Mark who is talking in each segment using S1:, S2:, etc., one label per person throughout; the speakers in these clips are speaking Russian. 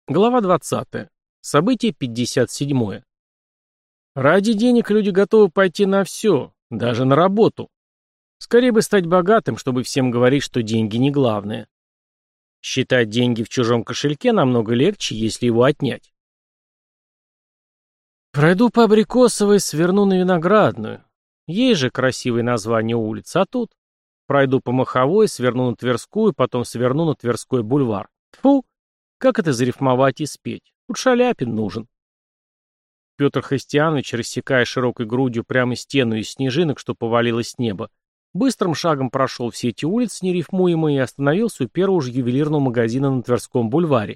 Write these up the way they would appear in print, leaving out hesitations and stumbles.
S1: Глава 20. Событие 57. Ради денег люди готовы пойти на все, даже на работу. Скорее бы стать богатым, чтобы всем говорить, что деньги не главное. Считать деньги в чужом кошельке намного легче, если его отнять. Пройду по Абрикосовой, сверну на Виноградную. Есть же красивое название улиц, а тут? Пройду по Маховой, сверну на Тверскую, потом сверну на Тверской бульвар. Тьфу! Как это зарифмовать и спеть? Тут Шаляпин нужен. Петр Христианович, рассекая широкой грудью прямо стену из снежинок, что повалилось с неба, быстрым шагом прошел все эти улицы нерифмуемые и остановился у первого же ювелирного магазина на Тверском бульваре.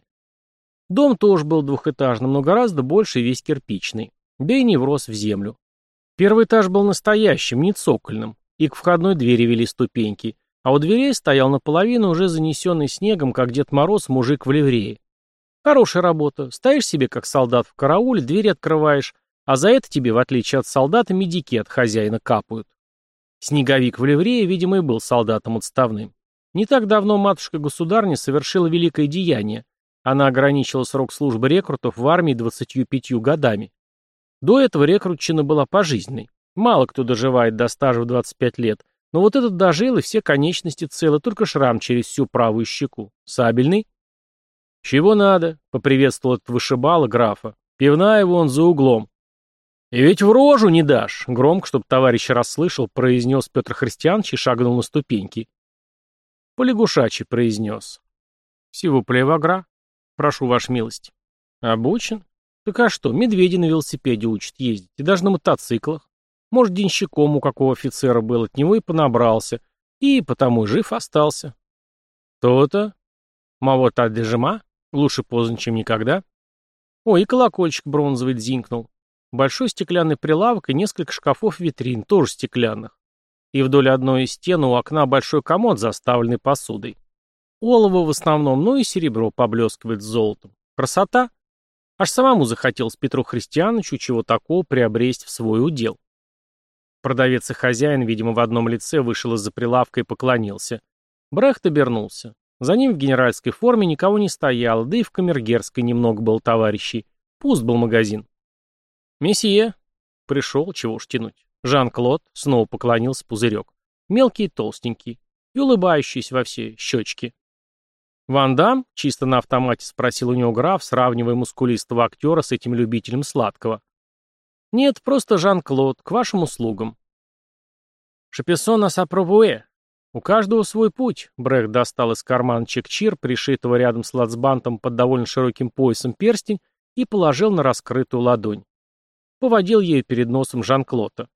S1: Дом тоже был двухэтажным, но гораздо больше и весь кирпичный, да и не врос в землю. Первый этаж был настоящим, не цокольным, и к входной двери вели ступеньки, а у дверей стоял наполовину уже занесенный снегом, как Дед Мороз, мужик в ливрее. Хорошая работа. Стоишь себе, как солдат в карауле, двери открываешь, а за это тебе, в отличие от солдата, медики от хозяина капают. Снеговик в ливрее, видимо, и был солдатом отставным. Не так давно матушка-государня совершила великое деяние. Она ограничила срок службы рекрутов в армии 25 годами. До этого рекрутчина была пожизненной. Мало кто доживает до стажа в 25 лет, но вот этот дожил, и все конечности целы, только шрам через всю правую щеку. Сабельный? «Чего надо?» — поприветствовал этот вышибала графа. «Пивная вон за углом». «И ведь в рожу не дашь!» — громко, чтобы товарищ расслышал, произнес Петр Христианович и шагнул на ступеньки. Полягушачий произнес. «Всего плевагра. Прошу, ваша милость». «Обучен? Так а что, медведи на велосипеде учат ездить, и даже на мотоциклах. Может, денщиком у какого офицера был, от него и понабрался, и потому жив остался». «То-то. Мавот адежима? Лучше поздно, чем никогда». Ой, и колокольчик бронзовый дзинкнул. Большой стеклянный прилавок и несколько шкафов-витрин, тоже стеклянных. И вдоль одной из стен у окна большой комод, заставленный посудой. Олово в основном, но и серебро поблескивает с золотом. Красота! Аж самому захотелось Петру Христиановичу чего такого приобрести в свой удел. Продавец и хозяин, видимо, в одном лице вышел из-за прилавка и поклонился. Брехт обернулся. За ним в генеральской форме никого не стояло, да и в камергерской немного было товарищей. Пуст был магазин. «Месье!» Пришел, чего уж тянуть. Жан-Клод снова поклонился пузырек. Мелкий и толстенький, и улыбающийся во все щечки. «Ван Дам?» — чисто на автомате спросил у него граф, сравнивая мускулистого актера с этим любителем сладкого. «Нет, просто Жан-Клод, к вашим услугам». «Шапессон асапровуэ. У каждого свой путь», — Брехт достал из кармана чекчир, пришитого рядом с лацбантом под довольно широким поясом перстень, и положил на раскрытую ладонь. Поводил ею перед носом Жан-Клода.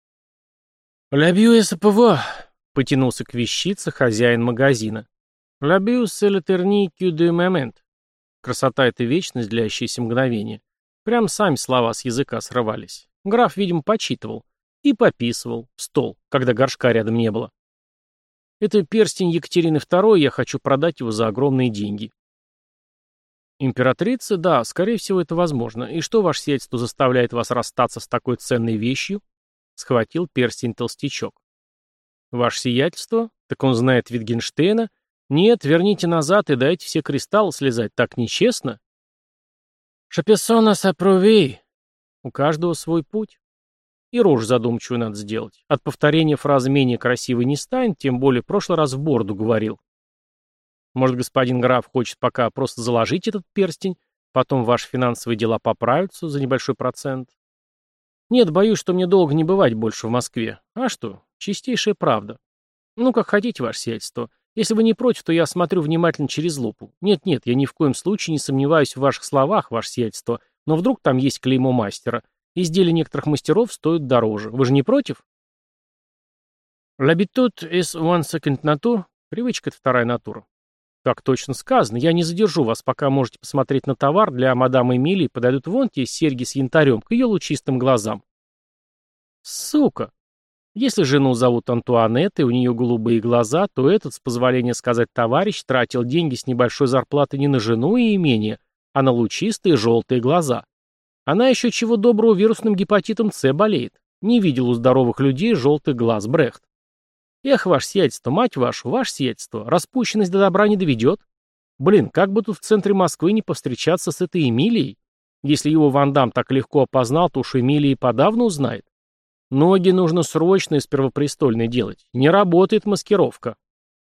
S1: «Ля бью эсэпэва», — потянулся к вещице хозяин магазина. «Ля бью c'est l'éternité du moment». Красота — это вечность, длящееся мгновение. Прям сами слова с языка срывались. Граф, видимо, почитывал. И пописывал в стол, когда горшка рядом не было. «Это перстень Екатерины II, я хочу продать его за огромные деньги». «Императрица? Да, скорее всего, это возможно. И что, ваше сиятельство, заставляет вас расстаться с такой ценной вещью?» Схватил перстень толстячок. «Ваше сиятельство? Так он знает Витгенштейна? Нет, верните назад и дайте все кристаллы слезать. Так нечестно». «Шапессона сапруви». У каждого свой путь. И рожь задумчивую надо сделать. От повторения фразы менее красивой не станет, тем более в прошлый раз в бороду говорил. Может, господин граф хочет пока просто заложить этот перстень, потом ваши финансовые дела поправятся за небольшой процент? Нет, боюсь, что мне долго не бывать больше в Москве. А что? Чистейшая правда. Ну, как хотите, ваше сиятельство. Если вы не против, то я смотрю внимательно через лупу. Нет-нет, я ни в коем случае не сомневаюсь в ваших словах, ваше сиятельство, но вдруг там есть клеймо мастера. Изделия некоторых мастеров стоят дороже. Вы же не против? L'habitude is one second nature. Привычка — это вторая натура. Так точно сказано. Я не задержу вас, пока можете посмотреть на товар. Для мадам Эмилии подойдут вон те серьги с янтарем к ее лучистым глазам. Сука! Если жену зовут Антуанеттой, у нее голубые глаза, то этот, с позволения сказать товарищ, тратил деньги с небольшой зарплаты не на жену и имение, а на лучистые желтые глаза. Она еще чего доброго вирусным гепатитом С болеет. Не видел у здоровых людей желтых глаз, Брехт. Эх, ваше сиятельство, мать вашу, ваше сиятельство, распущенность до добра не доведет. Блин, как бы тут в центре Москвы не повстречаться с этой Эмилией? Если его Ван Дам так легко опознал, то уж Эмилия и подавно узнает. Ноги нужно срочно из Первопрестольной делать. Не работает маскировка.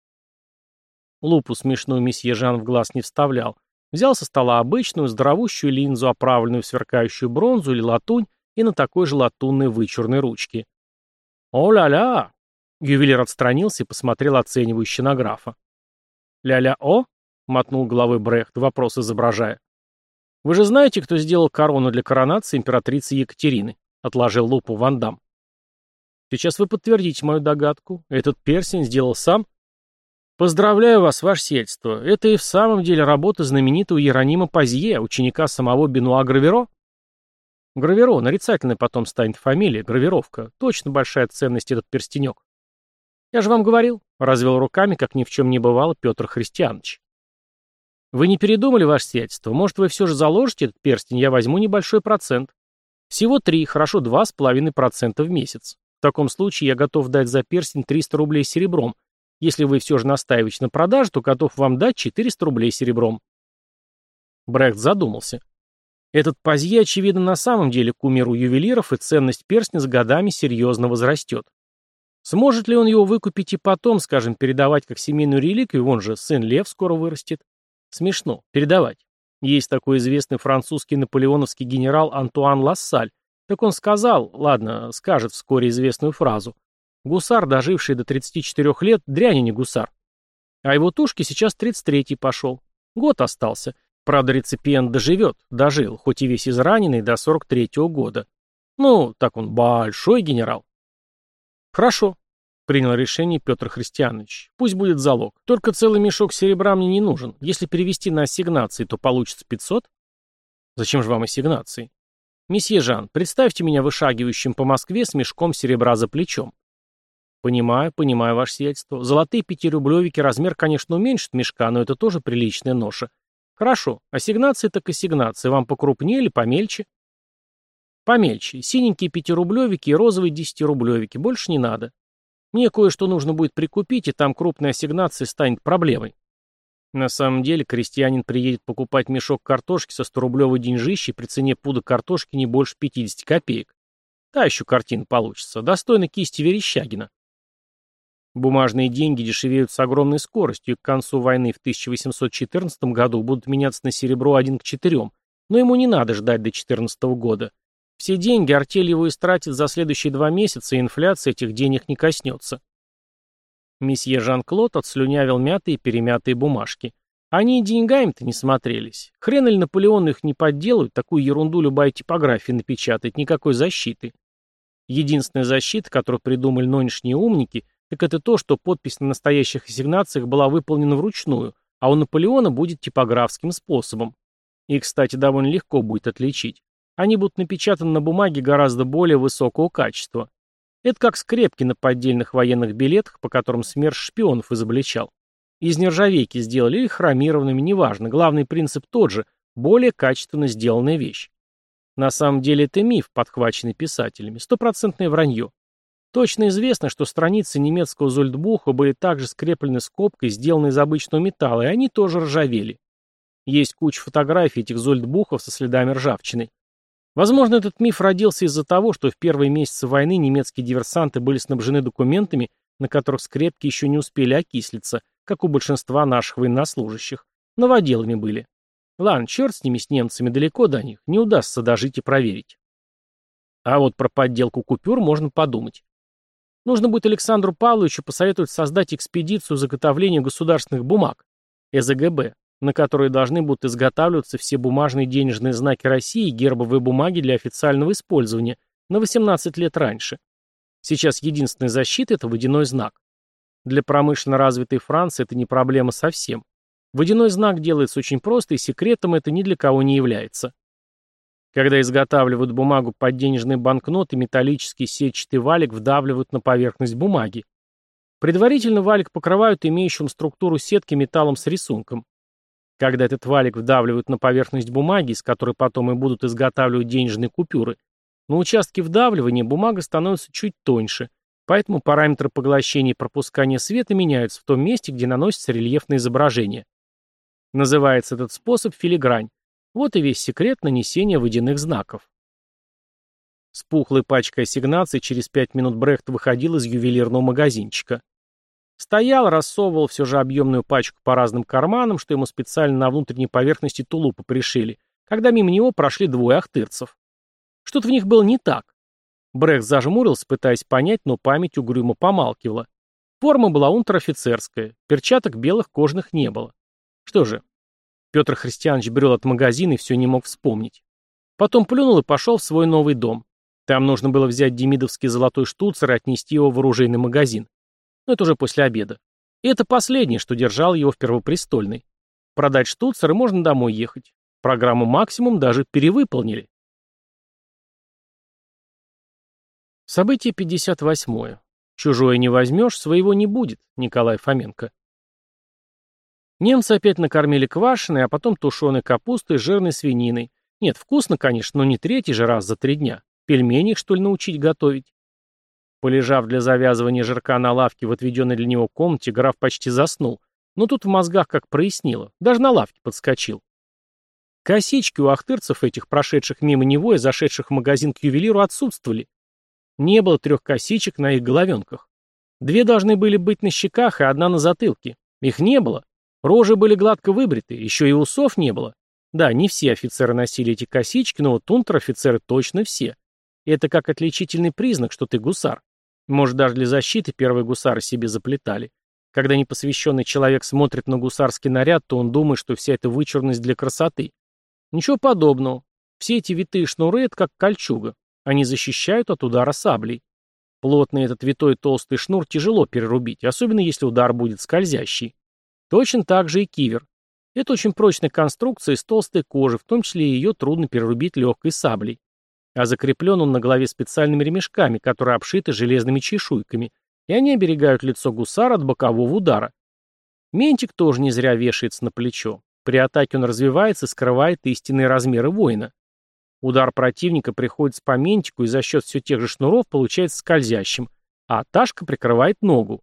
S1: Лупу смешную месье Жан в глаз не вставлял. Взял со стола обычную, здоровущую линзу, оправленную в сверкающую бронзу или латунь, и на такой же латунной вычурной ручке. «О-ля-ля!» Ювелир отстранился и посмотрел оценивающе на графа. «Ля-ля-о?» — мотнул головой Брехт, вопрос изображая. «Вы же знаете, кто сделал корону для коронации императрицы Екатерины?» — отложил лупу Ван Дам. «Сейчас вы подтвердите мою догадку. Этот перстень сделал сам?» «Поздравляю вас, ваше сиятельство. Это и в самом деле работа знаменитого Иеронима Пазье, ученика самого Бенуа Граверо?» «Граверо, нарицательной потом станет фамилия, гравировка. Точно большая ценность этот перстенек». «Я же вам говорил», — развел руками, как ни в чем не бывало, Петр Христианович. «Вы не передумали, ваше сиятельство? Может, вы все же заложите этот перстень, я возьму небольшой процент. Всего 3, хорошо 2,5% в месяц. В таком случае я готов дать за перстень 300 рублей серебром. Если вы все же настаиваете на продаже, то готов вам дать 400 рублей серебром». Брехт задумался. Этот Пазье, очевидно, на самом деле кумир у ювелиров, и ценность перстня с годами серьезно возрастет. Сможет ли он его выкупить и потом, скажем, передавать как семейную реликвию, вон же сын Лев скоро вырастет? Смешно. Передавать. Есть такой известный французский наполеоновский генерал Антуан Лассаль. Так он сказал, ладно, скажет вскоре известную фразу: «Гусар, доживший до 34 лет, дрянь, а не гусар». А его тушке сейчас 33-й пошел. Год остался. Правда, реципиент дожил, хоть и весь израненный, до 43-го года. Ну, так он большой генерал. Хорошо, принял решение Петр Христианович. Пусть будет залог. Только целый мешок серебра мне не нужен. Если перевести на ассигнации, то получится 500. Зачем же вам ассигнации? Месье Жан, представьте меня вышагивающим по Москве с мешком серебра за плечом. Понимаю, ваше сиятельство. Золотые 5-рублевики размер, конечно, уменьшит мешка, но это тоже приличная ноша. Хорошо, ассигнации так ассигнации. Вам покрупнее или помельче? Помельче. Синенькие 5-рублевики и розовые 10-рублевики. Больше не надо. Мне кое-что нужно будет прикупить, и там крупная ассигнация станет проблемой. На самом деле, крестьянин приедет покупать мешок картошки со 100-рублевой деньжищей при цене пуда картошки не больше 50 копеек. Та еще картина получится. Достойна кисти Верещагина. Бумажные деньги дешевеют с огромной скоростью, и к концу войны в 1814 году будут меняться на серебро 1 к 4, но ему не надо ждать до 14 года. Все деньги артель его истратит за следующие 2 месяца, и инфляция этих денег не коснется. Месье Жан-Клод отслюнявил мятые и перемятые бумажки. Они и деньгами-то не смотрелись. Хрен или Наполеон их не подделают, такую ерунду любая типография напечатает, никакой защиты. Единственная защита, которую придумали нынешние умники, так это то, что подпись на настоящих ассигнациях была выполнена вручную, а у Наполеона будет типографским способом. И, кстати, довольно легко будет отличить. Они будут напечатаны на бумаге гораздо более высокого качества. Это как скрепки на поддельных военных билетах, по которым СМЕРШ шпионов изобличал. Из нержавейки сделали или хромированными, неважно. Главный принцип тот же – более качественно сделанная вещь. На самом деле это миф, подхваченный писателями, стопроцентное вранье. Точно известно, что страницы немецкого зольдбуха были также скреплены скобкой, сделанной из обычного металла, и они тоже ржавели. Есть куча фотографий этих зольдбухов со следами ржавчины. Возможно, этот миф родился из-за того, что в первые месяцы войны немецкие диверсанты были снабжены документами, на которых скрепки еще не успели окислиться, как у большинства наших военнослужащих. Новоделами были. Ладно, черт с ними, с немцами, далеко до них, не удастся дожить и проверить. А вот про подделку купюр можно подумать. Нужно будет Александру Павловичу посоветовать создать экспедицию заготовления государственных бумаг, ЭЗГБ, на которые должны будут изготавливаться все бумажные денежные знаки России и гербовые бумаги для официального использования на 18 лет раньше. Сейчас единственная защита – это водяной знак. Для промышленно развитой Франции это не проблема совсем. Водяной знак делается очень просто, и секретом это ни для кого не является. Когда изготавливают бумагу под денежные банкноты, металлический сетчатый валик вдавливают на поверхность бумаги. Предварительно валик покрывают имеющим структуру сетки металлом с рисунком. Когда этот валик вдавливают на поверхность бумаги, из которой потом и будут изготавливать денежные купюры, на участке вдавливания бумага становится чуть тоньше, поэтому параметры поглощения и пропускания света меняются в том месте, где наносится рельефное изображение. Называется этот способ филигрань. Вот и весь секрет нанесения водяных знаков. С пухлой пачкой ассигнаций через 5 минут Брехт выходил из ювелирного магазинчика. Стоял, рассовывал все же объемную пачку по разным карманам, что ему специально на внутренней поверхности тулупа пришили, когда мимо него прошли двое ахтырцев. Что-то в них было не так. Брехт зажмурился, пытаясь понять, но память угрюмо помалкивала. Форма была унтер-офицерская, перчаток белых кожаных не было. Что же, Петр Христианович брел от магазина и все не мог вспомнить. Потом плюнул и пошел в свой новый дом. Там нужно было взять демидовский золотой штуцер и отнести его в оружейный магазин. Но это уже после обеда. И это последнее, что держало его в Первопрестольной. Продать штуцер и можно домой ехать. Программу «Максимум» даже перевыполнили. Событие 58. Чужое не возьмешь, своего не будет. Николай Фоменко. Немцы опять накормили квашеной, а потом тушеной капустой с жирной свининой. Нет, вкусно, конечно, но не третий же раз за 3 дня. Пельмени их, что ли, научить готовить? Полежав для завязывания жирка на лавке в отведенной для него комнате, граф почти заснул. Но тут в мозгах как прояснило. Даже на лавке подскочил. Косички у ахтырцев этих, прошедших мимо него и зашедших в магазин к ювелиру, отсутствовали. Не было 3 косичек на их головенках. 2 должны были быть на щеках и 1 на затылке. Их не было. Рожи были гладко выбриты, еще и усов не было. Да, не все офицеры носили эти косички, но вот унтер-офицеры точно все. И это как отличительный признак, что ты гусар. Может, даже для защиты первые гусары себе заплетали. Когда непосвященный человек смотрит на гусарский наряд, то он думает, что вся эта вычурность для красоты. Ничего подобного. Все эти витые шнуры — это как кольчуга. Они защищают от удара саблей. Плотный этот витой толстый шнур тяжело перерубить, особенно если удар будет скользящий. Точно так же и кивер. Это очень прочная конструкция из толстой кожи, в том числе и ее трудно перерубить легкой саблей. А закреплен он на голове специальными ремешками, которые обшиты железными чешуйками, и они оберегают лицо гусара от бокового удара. Ментик тоже не зря вешается на плечо. При атаке он развивается и скрывает истинные размеры воина. Удар противника приходится по ментику и за счет все тех же шнуров получается скользящим, а ташка прикрывает ногу.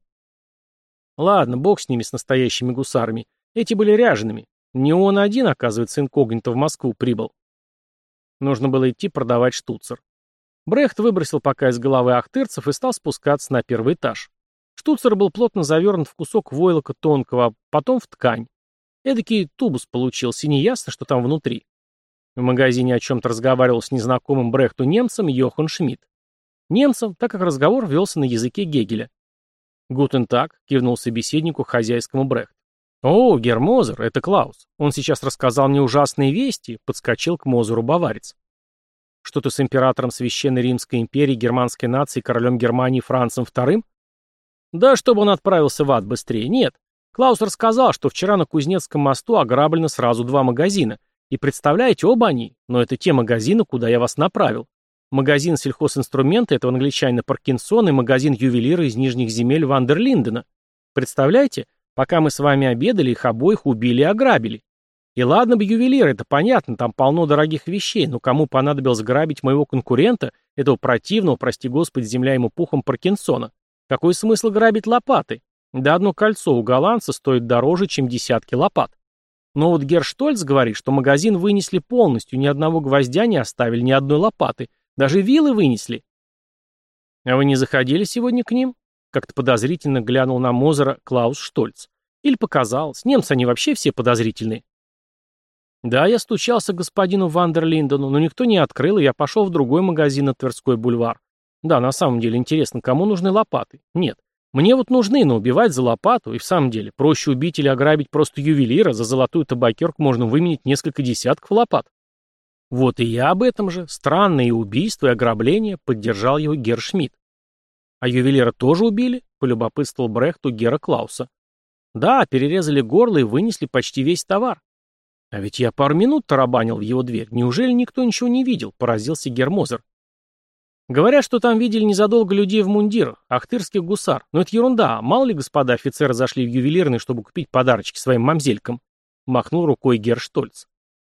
S1: Ладно, бог с ними, с настоящими гусарами. Эти были ряжеными. Не он один, оказывается, инкогнито в Москву прибыл. Нужно было идти продавать штуцер. Брехт выбросил пока из головы ахтырцев и стал спускаться на 1-й этаж. Штуцер был плотно завернут в кусок войлока тонкого, а потом в ткань. Эдакий тубус получился, и неясно, что там внутри. В магазине о чем-то разговаривал с незнакомым Брехту немцем Йохан Шмидт. Немцем, так как разговор велся на языке Гегеля. «Гутен так», — кивнул собеседнику хозяйскому Брехт. «О, герр Мозер, это Клаус. Он сейчас рассказал мне ужасные вести», — подскочил к Мозеру баварец. «Что-то с императором Священной Римской империи, германской нации, королем Германии Францем II? Да, чтобы он отправился в ад быстрее. Нет. Клаус рассказал, что вчера на Кузнецком мосту ограблено сразу 2 магазина. И представляете, оба они, но это те магазины, куда я вас направил. Магазин сельхозинструмента этого англичанина Паркинсона и магазин ювелира из нижних земель Вандерлиндена. Представляете, пока мы с вами обедали, их обоих убили и ограбили. И ладно бы ювелир, это понятно, там полно дорогих вещей, но кому понадобилось грабить моего конкурента, этого противного, прости господи, земля ему пухом Паркинсона? Какой смысл грабить лопаты? Да одно кольцо у голландца стоит дороже, чем десятки лопат. Но вот герр Штольц говорит, что магазин вынесли полностью, ни одного гвоздя не оставили, ни одной лопаты. Даже вилы вынесли. А вы не заходили сегодня к ним? Как-то подозрительно глянул на Мозера Клаус Штольц. Или показалось, немцы они вообще все подозрительные. Да, я стучался к господину Вандерлиндену, но никто не открыл, и я пошел в другой магазин на Тверской бульвар. Да, на самом деле интересно, кому нужны лопаты? Нет. Мне вот нужны, но убивать за лопату, и в самом деле, проще убить или ограбить просто ювелира, за золотую табакерку можно выменить несколько десятков лопат. Вот и я об этом же. Странные убийства и ограбления, поддержал его герр Шмидт. А ювелира тоже убили? Полюбопытствовал Брехт у герра Клауса. Да, перерезали горло и вынесли почти весь товар. А ведь я пару минут тарабанил в его дверь. Неужели никто ничего не видел? Поразился герр Мозер. Говорят, что там видели незадолго людей в мундирах, ахтырских гусар. Но это ерунда. Мало ли господа офицеры зашли в ювелирный, чтобы купить подарочки своим мамзелькам. Махнул рукой герр Штольц.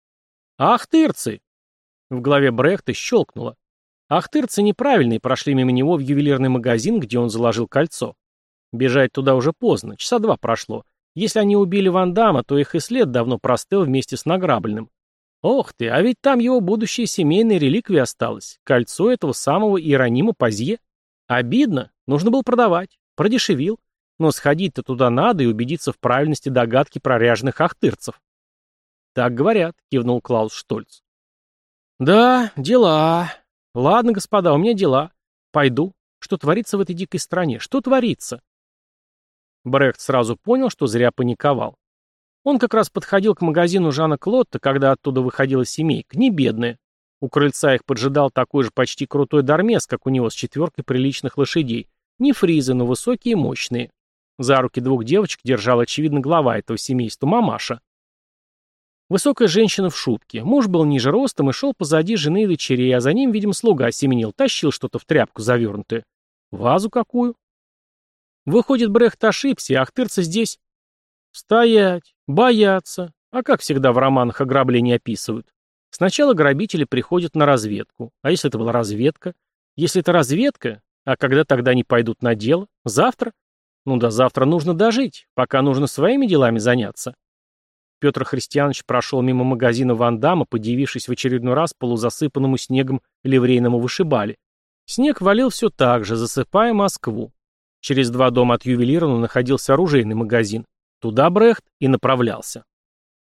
S1: Ахтырцы! В голове Брехта щелкнуло. Ахтырцы неправильные прошли мимо него в ювелирный магазин, где он заложил кольцо. Бежать туда уже поздно, часа 2 прошло. Если они убили Ван Дамма, то их и след давно простыл вместе с награбленным. Ох ты, а ведь там его будущая семейная реликвия осталась. Кольцо этого самого Иеронима Пазье. Обидно. Нужно было продавать. Продешевил. Но сходить-то туда надо и убедиться в правильности догадки про ряженых ахтырцев. Так говорят, кивнул Клаус Штольц. Да, дела. Ладно, господа, у меня дела. Пойду. Что творится в этой дикой стране? Что творится? Брехт сразу понял, что зря паниковал. Он как раз подходил к магазину Жана Клотта, когда оттуда выходила семейка, не бедная. У крыльца их поджидал такой же почти крутой дармес, как у него с 4 приличных лошадей. Не фризы, но высокие и мощные. За руки 2 девочек держала, очевидно, глава этого семейства, мамаша. Высокая женщина в шубке. Муж был ниже ростом и шел позади жены и дочерей, а за ним, видимо, слуга семенил, тащил что-то в тряпку завернутое. Вазу какую? Выходит, Брехт ошибся, и ахтырцы здесь... Стоять, бояться. А как всегда в романах ограбления описывают? Сначала грабители приходят на разведку. А если это была разведка? Если это разведка, а когда тогда они пойдут на дело? Завтра? Ну да завтра нужно дожить, пока нужно своими делами заняться. Петр Христианович прошел мимо магазина Ван Дамма, подивившись в очередной раз полузасыпанному снегом ливрейному вышибали. Снег валил все так же, засыпая Москву. Через 2 дома от ювелирного находился оружейный магазин. Туда Брехт и направлялся.